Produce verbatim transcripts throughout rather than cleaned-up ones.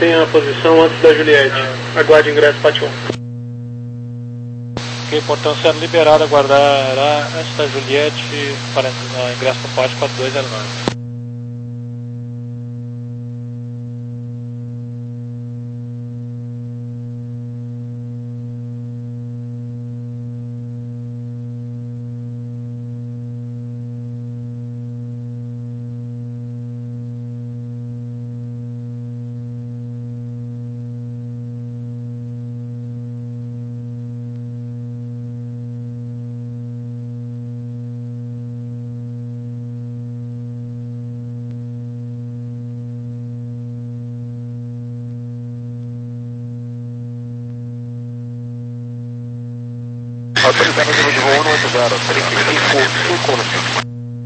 mantenha a posição antes da Juliette. Aguarde ingresso P A T um. Ok, portão sendo liberado, aguardará antes da Juliette para no ingresso no P A T quatro dois zero nove. Autorizando o nível de voo um oito zero, trinta e cinco, cinco no cinco.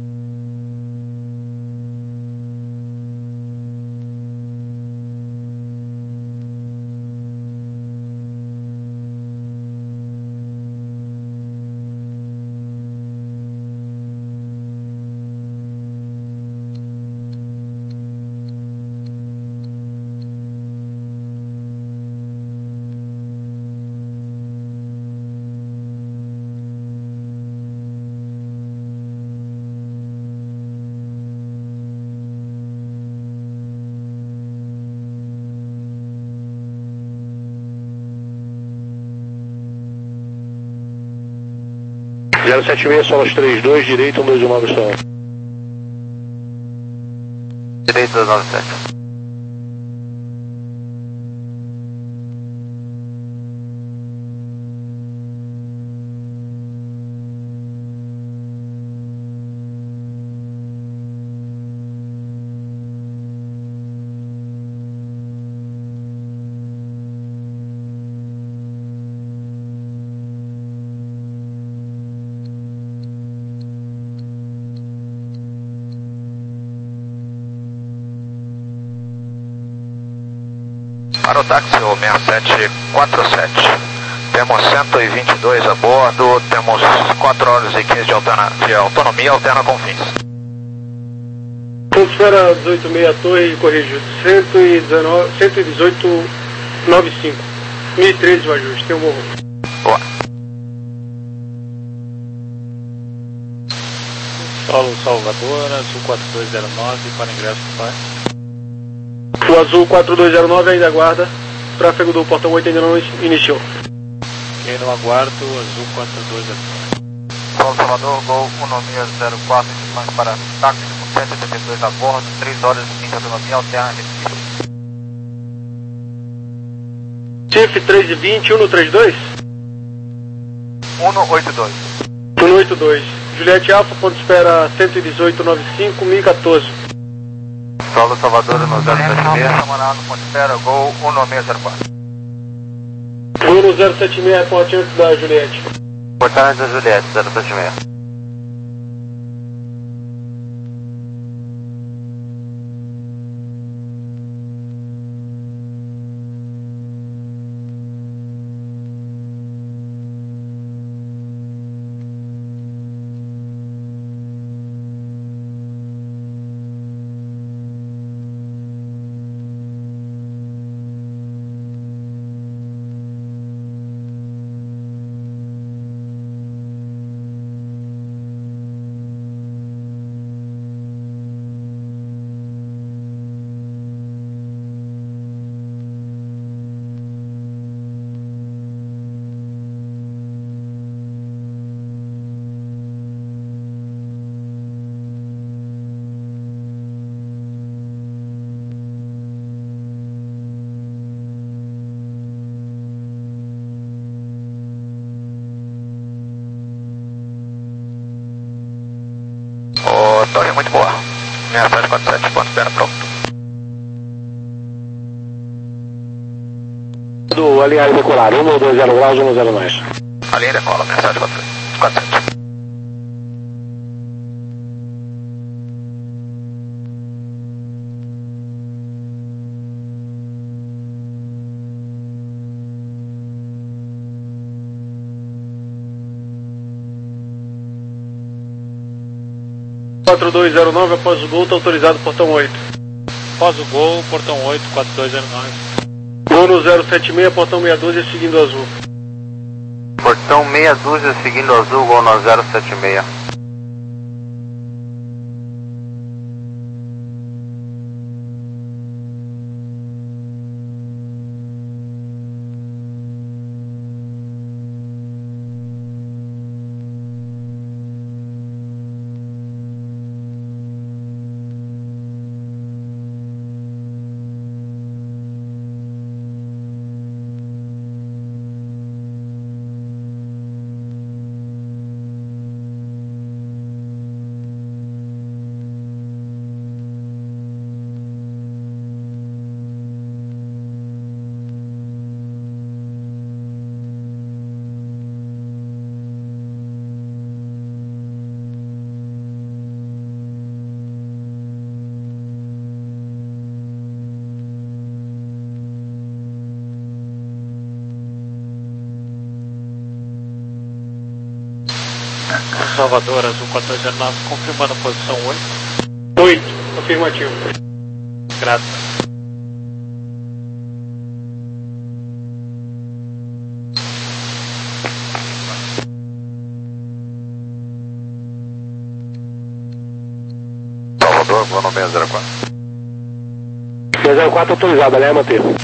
zero sete seis, solos trinta e dois, direito, um dois um nove só. Direito dois nove sete. Para o táxi o seis sete quatro sete, temos cento e vinte e dois a bordo, temos quatro horas e quinze de, alterna, de autonomia alterna com fins. Atmosfera dezoito meia torre, corrijo, cento e dezoito noventa e cinco, mil e treze o ajuste, tem um bom rumo. Boa. Solo Salvador, azul quatro dois zero nove para ingresso no P A T. O azul quatro dois zero nove ainda aguarda, tráfego do portão oito ainda não iniciou. Ok, no aguardo, azul quatro dois zero nove. Solo Salvador, Gol um zero quatro, para táxi com cento e setenta e dois a bordo, três horas e vinte de autonomia alterna Recife. C I F três e vinte, um três dois? um oito dois. um oito dois. Juliette Alfa, ponto espera cento e dezoito noventa e cinco, mil e quatorze. Solo Salvador no zero sete seis, Samaná no ponto espera, Gol um seis zero quatro. Gol no zero sete seis, ponte antes da Juliette. Ponte antes da Juliette, zero sete seis. Ô, torre muito boa. seis sete quatro sete, ponto espera pronto. Do alinhar e decolar, um dois zero graus, um zero mais. A linha decola, seis sete quatro sete. quatro dois zero nove, após o gol, está autorizado portão oito. Após o gol, portão oito, quatro dois zero nove. Gol no zero sete seis, portão meia dúzia, seguindo azul. Portão meia dúzia, seguindo azul, gol no zero sete seis. Salvador, azul quatro dois zero nove, confirmando a posição oito. oito, afirmativo. Graças. Salvador, gol no seis zero quatro. seis zero quatro autorizada, né, Matheus?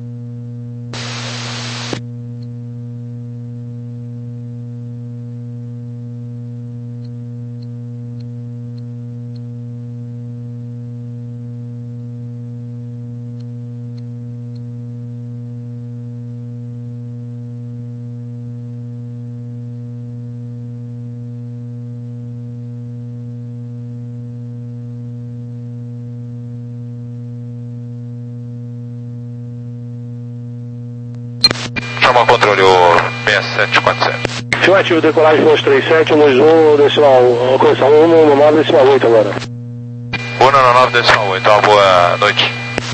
Chama controle o seis sete quatro sete. Afirmativo, decolagem dois três sete, luz um, decimal, alcançar um no nove, decimal oito agora. um no nove, decimal oito, uma boa noite.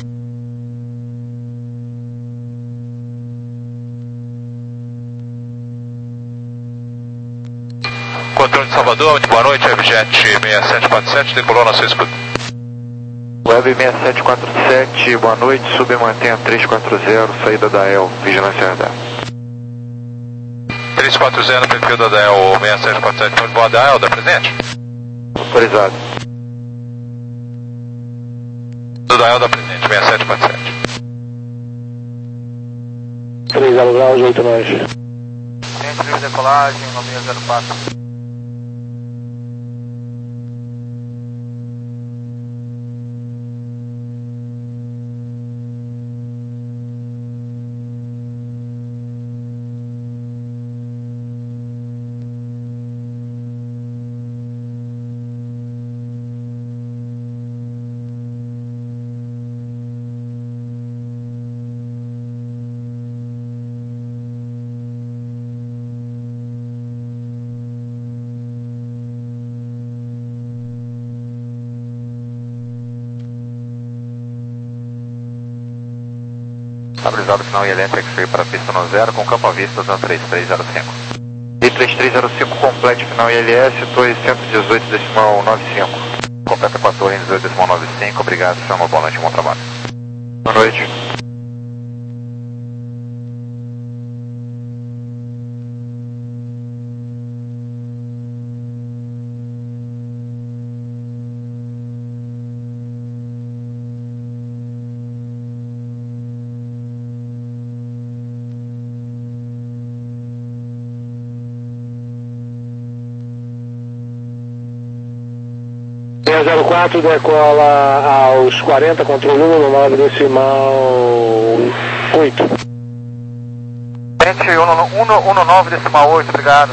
Controle de Salvador, muito boa noite, Webjet seis sete quatro sete, decolou na sua escuta. Web seis sete quatro sete, boa noite, submantenha três quatro zero, saída da E L, vigilância radar. três quatro zero, perfil da D E L seis sete quatro sete, pode voar da E L, da presente? Autorizado. Do da E L da presente, seis sete quatro sete. três zero graus, oito nós. Frente livre decolagem, no seis zero quatro. Estabilizado final I L S X-Ray para pista no zero, com campo à vista usando três três zero cinco. E três três zero cinco, complete final I L S, torre cento e dezoito decimal noventa e cinco. Completa com a torre em dezoito decimal noventa e cinco, obrigado, chama, boa noite, bom trabalho. Boa noite. seis zero quatro, decola aos quarenta, controle um no nove, decimal oito. Frente um no nove, decimal oito, obrigado.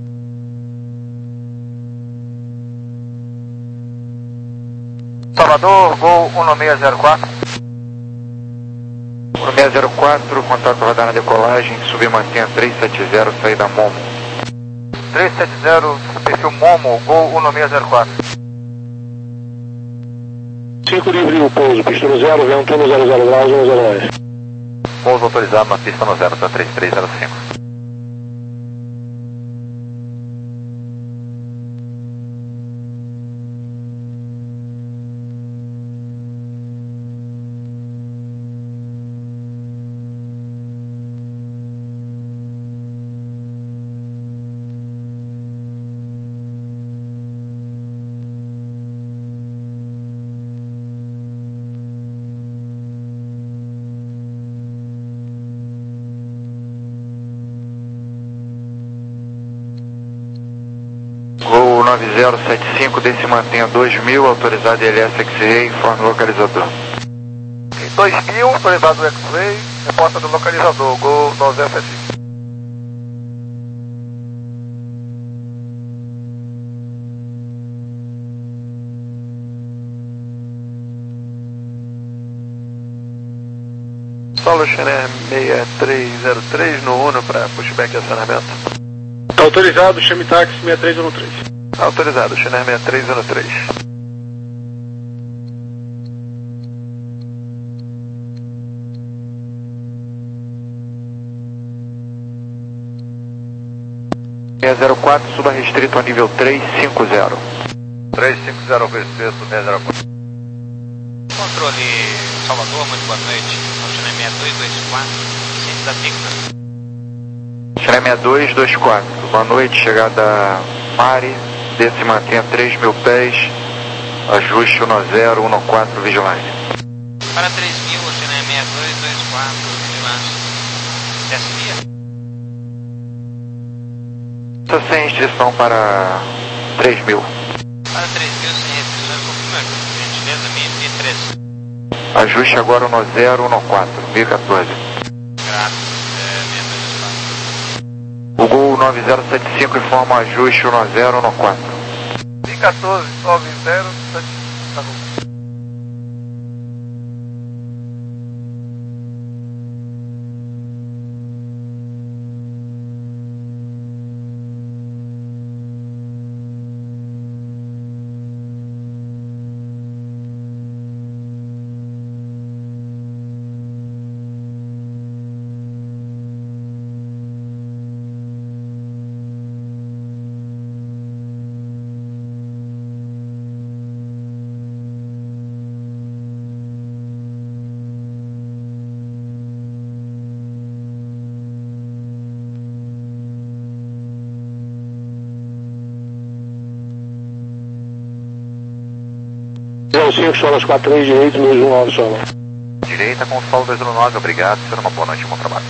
Salvador, gol um no seis zero quatro. um no seis zero quatro, contato radar na decolagem, submantenha três sete zero, saída Momo. três sete zero, perfil Momo, gol um no seis zero quatro. cinco livre o pouso, pista no zero, vento no zero zero graus, um zero nove. Pouso autorizado na pista no zero, da três três zero cinco. nove zero sete cinco, desse mantenha dois mil, autorizado L S X-Ray, informe o localizador. dois mil, autorizado X-Ray, reporta do localizador, Gol nove zero sete cinco. Solo Chiner seis três zero três no Uno para pushback e acionamento. Autorizado, chame táxi seis três um três. Autorizado, Chiner seis três um três. seis zero quatro, suba restrito ao nível três cinco zero. três cinco zero restrito, seis zero quatro. Controle Salvador, muito boa noite. China seis dois dois quatro, ciência da Picta. China seis dois dois quatro, boa noite, chegada Mari, desse mantenha três mil pés, ajuste um zero um quatro, vigilância. Para três mil, China seis dois dois quatro, vigilância. Desce via. Está sem restrição para três mil. Para três mil, sem restrições, confirma, por gentileza, mil e três. Ajuste agora um zero um quatro, mil e quatorze. Graças, é, seis dois dois quatro. O Gol nove zero sete cinco informa ajuste um zero um quatro. mil e quatorze, nove zero sete cinco. zero cinco, solas quatro três, direito, dois um nove, sola. Direita com solo dois um nove, obrigado, será uma boa noite e bom trabalho.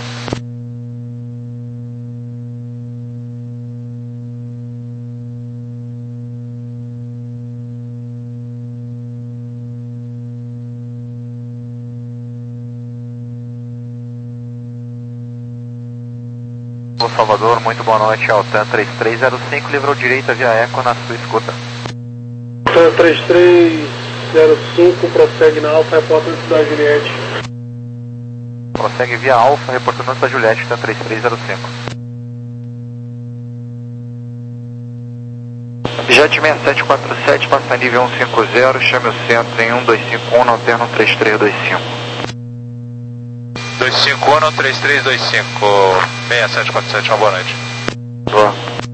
Ô Salvador, muito boa noite, Altan três três zero cinco, livrou direita via Eco na sua escuta. Altan três três zero cinco, prossegue na Alfa, reporta da Juliette. Prossegue via Alfa, reportando da Juliette, Altan três três zero cinco. Jet seis sete quatro sete, passa nível cento e cinquenta, chame o centro em um dois cinco um, alterno três três dois cinco. dois cinco um, três três dois cinco, seis sete quatro sete, uma boa noite. Boa.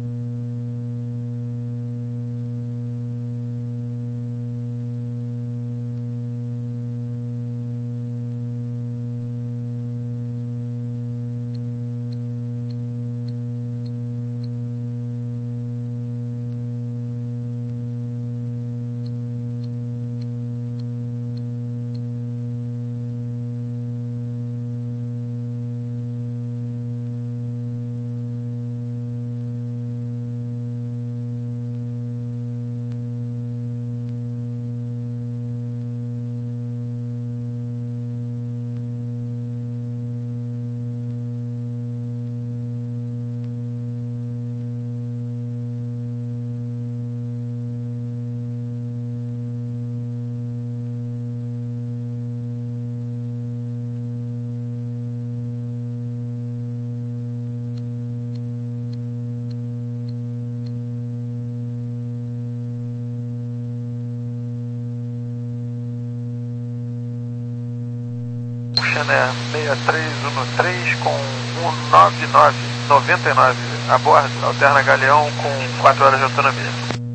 China seis três um três com um nove nove noventa e nove a bordo, alterna Galeão com quatro horas de autonomia.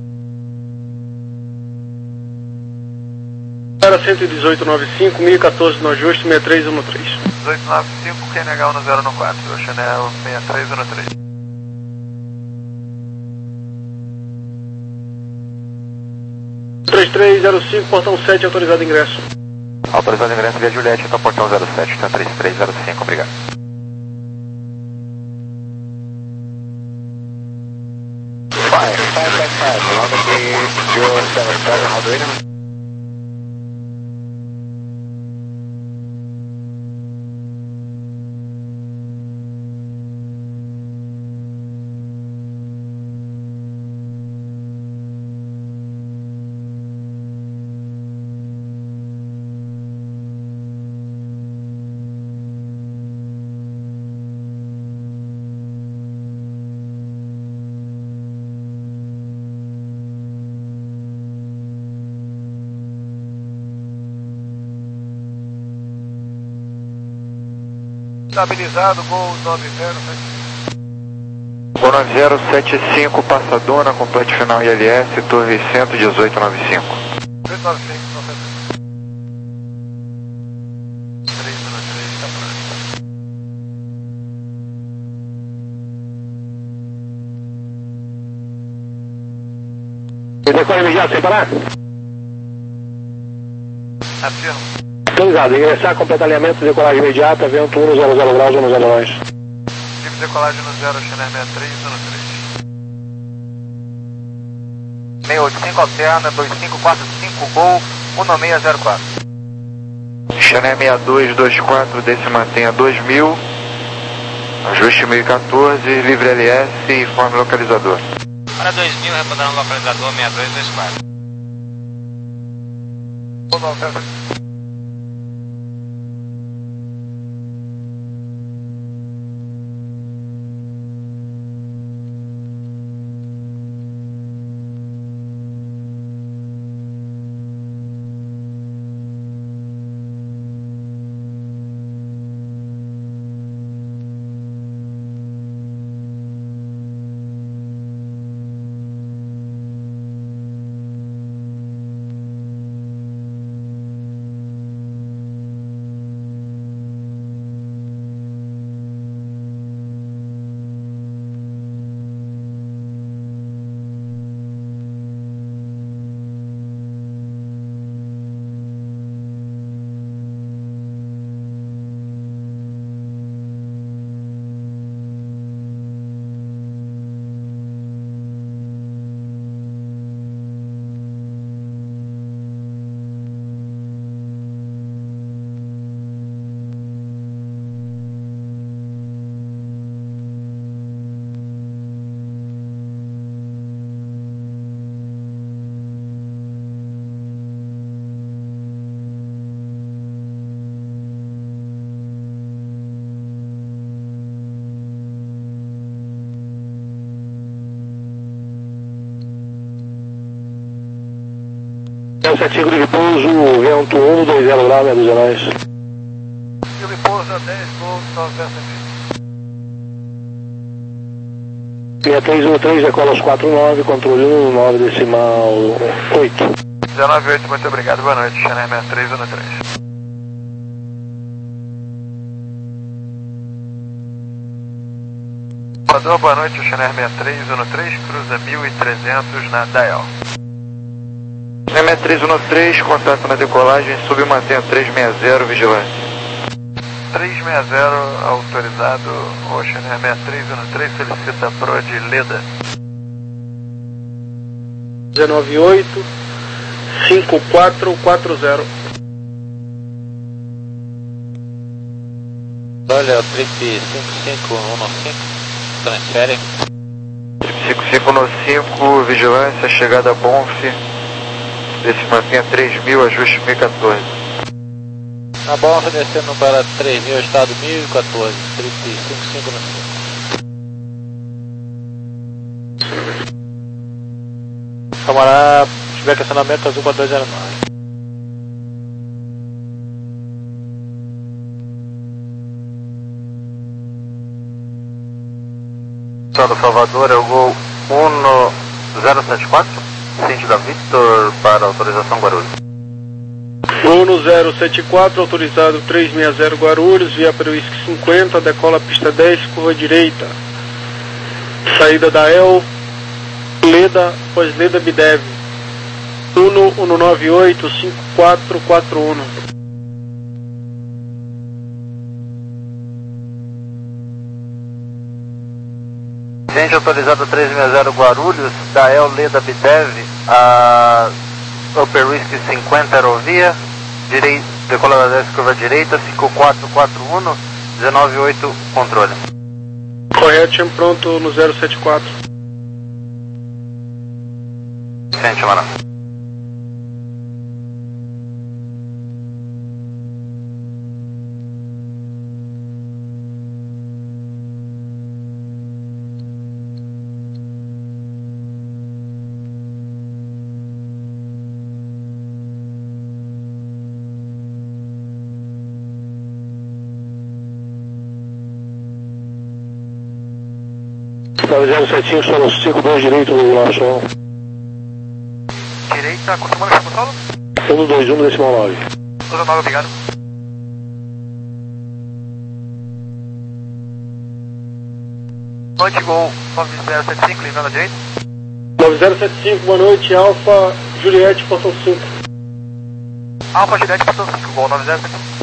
Para cento e dezoito nove cinco, mil e quatorze no ajuste, seis três um três. dezoito nove cinco, Q N H um zero um quatro, Chanel seis três um três. três três zero cinco, portão sete, autorizado ingresso. Autorizado ingresso via Juliette, então portão zero sete, então três três zero cinco, obrigado. Fire, five five five, Pure seven seven, how do you? Estabilizado, Gol nove zero sete. Gol nove zero sete cinco, Passadona, complete final I L S, torre cento e dezoito noventa e cinco. cento e noventa e cinco, noventa e cinco. três zero três, tá pronto. Decola imediato, sem parar? Afirma. Autorizado, ingressar, completar alinhamento, decolagem imediata, vento um zero zero graus, um zero nós. Tipo de decolagem no zero, China sessenta e três, zero três. seiscentos e oitenta e cinco alterna, dois cinco quatro cinco, Gol, um seis zero quatro. China sessenta e dois vinte e quatro, desce e mantenha dois mil, ajuste mil e quatorze, livre L S e informe localizador. Para dois mil, repousando localizador sessenta e dois vinte e quatro. Gol nove zero. sete cinco de pouso, vento um dois zero graus, meia dúzia nós. Ele pousa dez, Gol, noventa e cinco. seis três um três, decola aos quatro nove, controle um nove decimal oito. dezenove oito, muito obrigado, boa noite, China sessenta e três, zero três. Salvador, boa noite, China sessenta e três, zero três, cruza mil e trezentos na Dial. sessenta e três um três, contato na decolagem, sub mantenha trezentos e sessenta, vigilância. trezentos e sessenta, autorizado, Ocean sessenta e três, zero três, solicita Pro de Leda. dezenove oito, cinco quatro quatro zero. Olha, trip cinco cinco um cinco, transfere. cinco cinco um cinco, vigilância, chegada a Bonf, desce mantenha três mil, ajuste mil e quatorze. Na Bonf descendo para três mil, estado mil e quatorze, trip cinco cinco um cinco. Camarada, tiver questionamento azul para dois zero nove. Do Salvador é o Gol um zero sete quatro, sentido Victor para autorização Guarulhos. um zero sete quatro, autorizado trezentos e sessenta Guarulhos, via para o Whisky cinquenta, decola pista dez, curva direita. Saída da El, Leda, pós Leda Bidev. um um nove oito, cinco quatro quatro um. Gente autorizado trezentos e sessenta Guarulhos, da El Leda Bidev, a Upper Risk cinquenta Aerovia, direi, decolada dez curva direita, cinco quatro quatro um, um nove oito controle. Correto, time pronto no zero sete quatro. Sente, mano. nove zero sete cinco, solo cinco dois direito, regulação. Direita, confirmando que solo? um dois um, decimal nove. Usa nove, obrigado. Noite, Gol nove zero sete cinco, lembrando a direita. nove zero sete cinco, boa noite, Alfa Juliette, portão cinco. Alfa Juliette, portão cinco, Gol nove zero sete cinco.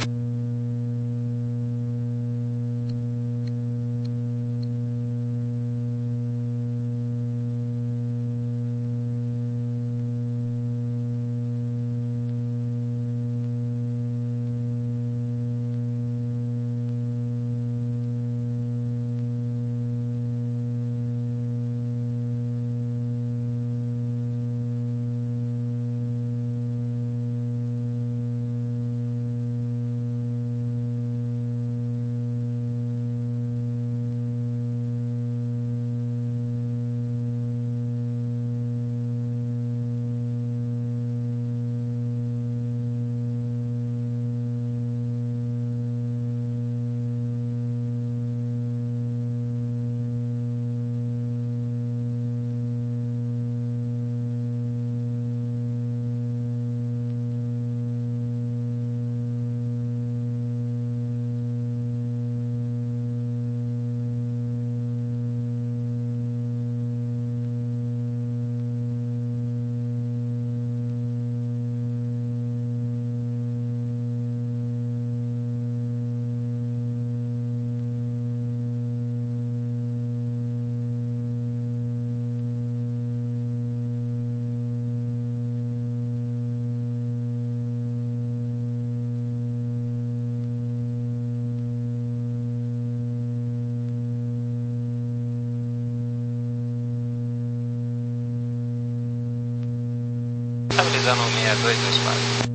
Estabilizando seis dois dois quatro.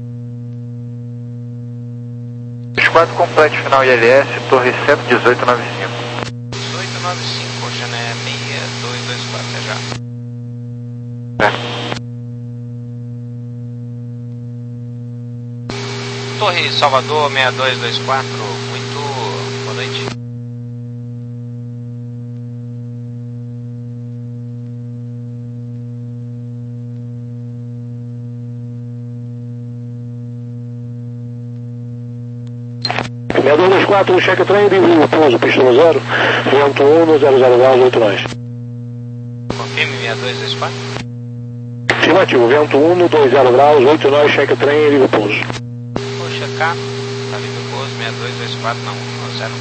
vinte e quatro completo, final I L S, torre cento e dezoito noventa e cinco. dezoito noventa e cinco, Chané seis dois dois quatro, até já. É. Torre Salvador seis dois dois quatro, muito boa noite. seis dois dois quatro, cheque trem, livre pouso, pista no zero, vento um, zero zero graus, oito nós. Confirme seis dois dois quatro. Afirmativo, vento um, dois zero graus, oito nós, cheque trem, livre pouso. Vou checar, tá livre pouso, seis dois dois quatro, não, não, zero.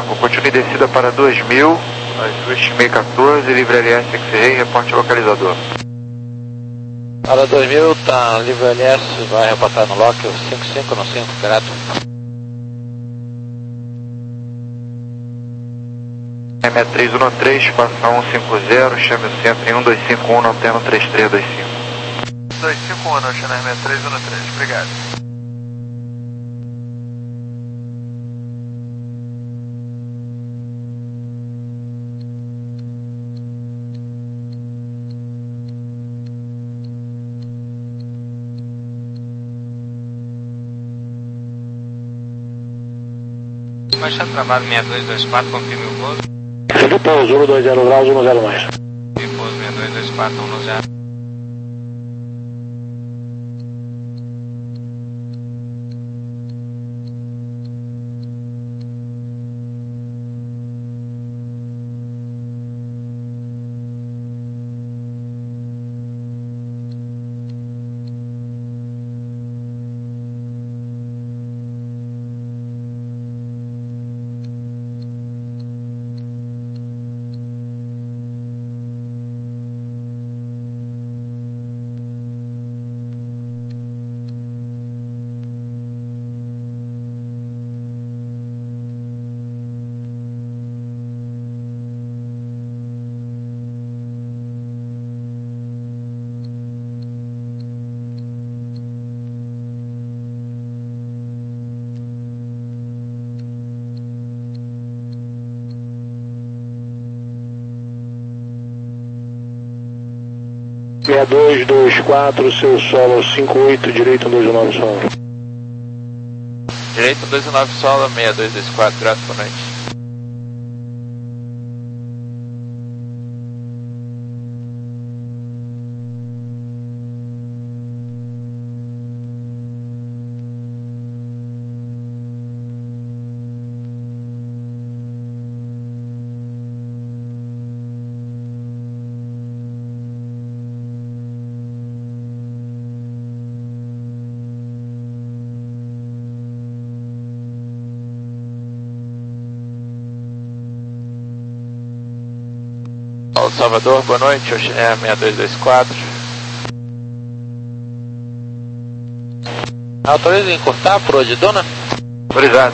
Bravo, continue descida para dois mil, ajuste meio quatorze, livre L S X-Ray, reporte localizador. Para dois mil, tá, livre L S, vai reportar no lock, cinco cinco no cinco, direto. M sessenta e três um três, passa um cinco zero, chame o centro em um dois cinco um, antena três três dois cinco. dois cinco um, Channel sessenta e três um três, obrigado. Baixado travado sessenta e dois vinte e quatro, confirme o voo. Felipe pouso, um dois zero graus, um zero mais. E pouso sessenta e dois vinte e quatro, um zero. sessenta e dois vinte e quatro, seu solo cinco oito, direito um dois nove solo. Direito um dois nove solo, sessenta e dois vinte e quatro, direto por noite. Paulo Salvador, boa noite, Oceania sessenta e dois vinte e quatro. Autoriza encurtar por de dona? Autorizado.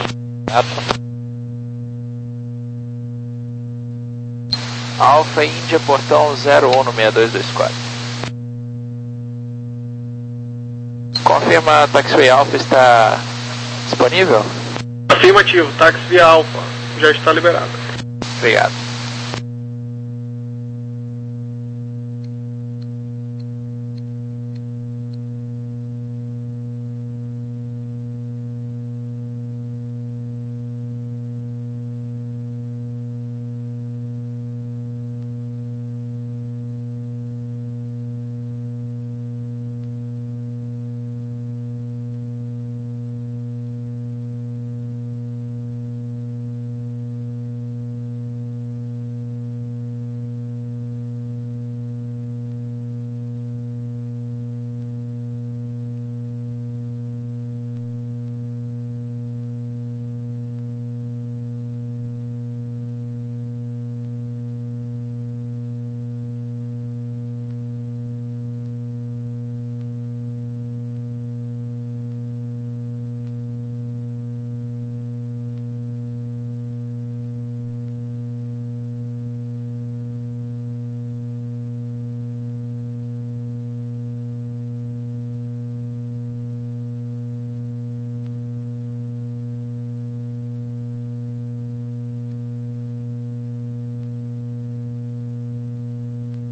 Alfa Índia, portão zero um no sessenta e dois vinte e quatro. Confirma, taxiway Alfa está disponível? Afirmativo, táxi via Alfa, já está liberado. Obrigado.